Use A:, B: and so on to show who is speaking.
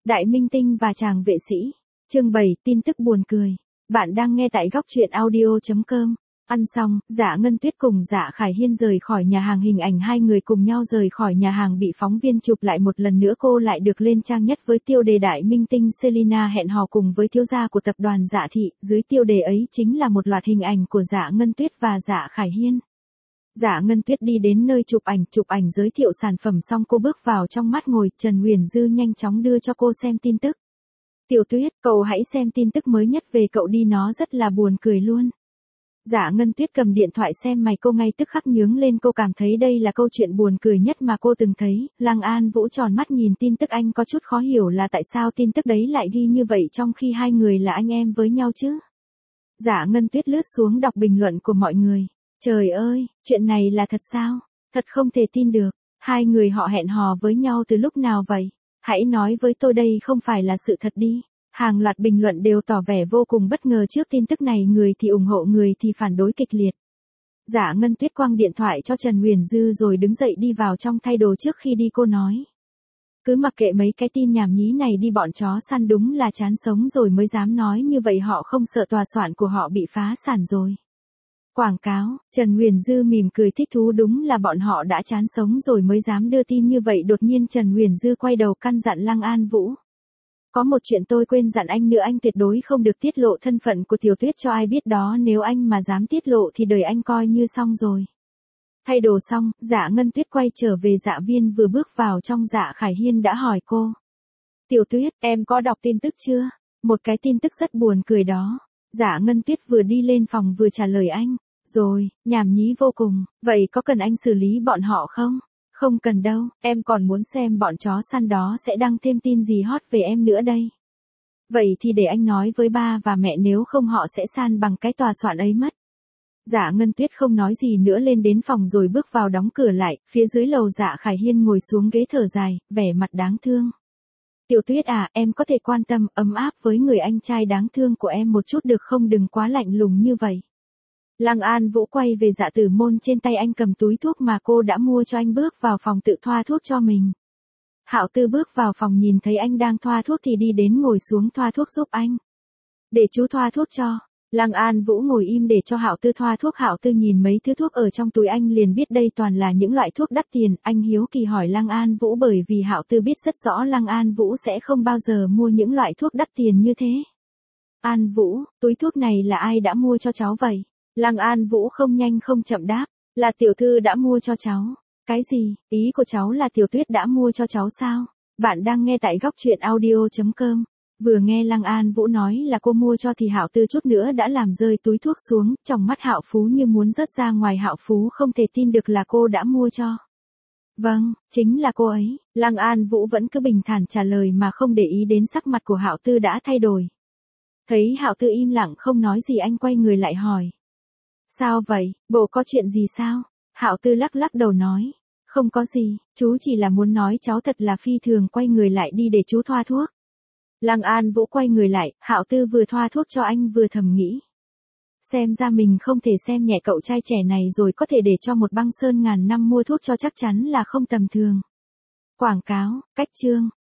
A: Đại minh tinh và chàng vệ sĩ. Chương 7, tin tức buồn cười. Bạn đang nghe tại góc truyện audio.com. Ăn xong, Dạ Ngân Tuyết cùng Dạ Khải Hiên rời khỏi nhà hàng, hình ảnh hai người cùng nhau rời khỏi nhà hàng bị phóng viên chụp lại một lần nữa, cô lại được lên trang nhất với tiêu đề đại minh tinh Selina hẹn hò cùng với thiếu gia của tập đoàn Dạ Thị, dưới tiêu đề ấy chính là một loạt hình ảnh của Dạ Ngân Tuyết và Dạ Khải Hiên. Dạ Ngân Tuyết đi đến nơi chụp ảnh giới thiệu sản phẩm xong cô bước vào trong, mắt ngồi, Trần Huyền Dư nhanh chóng đưa cho cô xem tin tức. Tiểu Tuyết, cậu hãy xem tin tức mới nhất về cậu đi, nó rất là buồn cười luôn. Dạ Ngân Tuyết cầm điện thoại xem, mày cô ngay tức khắc nhướng lên, cô cảm thấy đây là câu chuyện buồn cười nhất mà cô từng thấy. Lăng An Vũ tròn mắt nhìn tin tức, anh có chút khó hiểu là tại sao tin tức đấy lại ghi như vậy trong khi hai người là anh em với nhau chứ. Dạ Ngân Tuyết lướt xuống đọc bình luận của mọi người. Trời ơi, chuyện này là thật sao? Thật không thể tin được. Hai người họ hẹn hò với nhau từ lúc nào vậy? Hãy nói với tôi đây không phải là sự thật đi. Hàng loạt bình luận đều tỏ vẻ vô cùng bất ngờ trước tin tức này, người thì ủng hộ, người thì phản đối kịch liệt. Dạ Ngân Tuyết quăng điện thoại cho Trần Huyền Dư rồi đứng dậy đi vào trong thay đồ, trước khi đi cô nói. Cứ mặc kệ mấy cái tin nhảm nhí này đi, bọn chó săn đúng là chán sống rồi mới dám nói như vậy, họ không sợ tòa soạn của họ bị phá sản rồi. Quảng cáo, Trần Huyền Dư mỉm cười thích thú, đúng là bọn họ đã chán sống rồi mới dám đưa tin như vậy. Đột nhiên Trần Huyền Dư quay đầu căn dặn Lăng An Vũ. Có một chuyện tôi quên dặn anh nữa, anh tuyệt đối không được tiết lộ thân phận của Tiểu Tuyết cho ai biết đó, nếu anh mà dám tiết lộ thì đời anh coi như xong rồi. Thay đồ xong, Dạ Ngân Tuyết quay trở về Dạ Viên, vừa bước vào trong Dạ Khải Hiên đã hỏi cô. Tiểu Tuyết, em có đọc tin tức chưa? Một cái tin tức rất buồn cười đó. Dạ Ngân Tuyết vừa đi lên phòng vừa trả lời anh. Rồi, nhảm nhí vô cùng, vậy có cần anh xử lý bọn họ không? Không cần đâu, em còn muốn xem bọn chó săn đó sẽ đăng thêm tin gì hot về em nữa đây. Vậy thì để anh nói với ba và mẹ, nếu không họ sẽ san bằng cái tòa soạn ấy mất. Dạ Ngân Tuyết không nói gì nữa, lên đến phòng rồi bước vào đóng cửa lại. Phía dưới lầu Dạ Khải Hiên ngồi xuống ghế thở dài, vẻ mặt đáng thương. Tiểu Tuyết à, em có thể quan tâm, ấm áp với người anh trai đáng thương của em một chút được không, đừng quá lạnh lùng như vậy. Lăng An Vũ quay về Dạ Tử Môn, trên tay anh cầm túi thuốc mà cô đã mua cho anh, bước vào phòng tự thoa thuốc cho mình. Hạo Tư bước vào phòng nhìn thấy anh đang thoa thuốc thì đi đến ngồi xuống thoa thuốc giúp anh. Để chú thoa thuốc cho. Lăng An Vũ ngồi im để cho Hạo Tư thoa thuốc. Hạo Tư nhìn mấy thứ thuốc ở trong túi anh liền biết đây toàn là những loại thuốc đắt tiền. Anh hiếu kỳ hỏi Lăng An Vũ, bởi vì Hạo Tư biết rất rõ Lăng An Vũ sẽ không bao giờ mua những loại thuốc đắt tiền như thế. An Vũ, túi thuốc này là ai đã mua cho cháu vậy? Lăng An Vũ không nhanh không chậm đáp, là tiểu thư đã mua cho cháu. Cái gì, ý của cháu là Tiểu Tuyết đã mua cho cháu sao? Bạn đang nghe tại góc truyện audio.com. Vừa nghe Lăng An Vũ nói là cô mua cho thì Hạo Tư chút nữa đã làm rơi túi thuốc xuống, trong mắt Hạo Phú như muốn rớt ra ngoài. Hạo Phú không thể tin được là cô đã mua cho. Vâng, chính là cô ấy. Lăng An Vũ vẫn cứ bình thản trả lời mà không để ý đến sắc mặt của Hạo Tư đã thay đổi. Thấy Hạo Tư im lặng không nói gì, anh quay người lại hỏi. Sao vậy, bộ có chuyện gì sao? Hạo Tư lắc lắc đầu nói. Không có gì, chú chỉ là muốn nói cháu thật là phi thường. Quay người lại đi để chú thoa thuốc. Lăng An Vũ quay người lại, Hạo Tư vừa thoa thuốc cho anh vừa thầm nghĩ. Xem ra mình không thể xem nhẹ cậu trai trẻ này rồi, có thể để cho một băng sơn ngàn năm mua thuốc cho chắc chắn là không tầm thường. Quảng cáo, cách chương.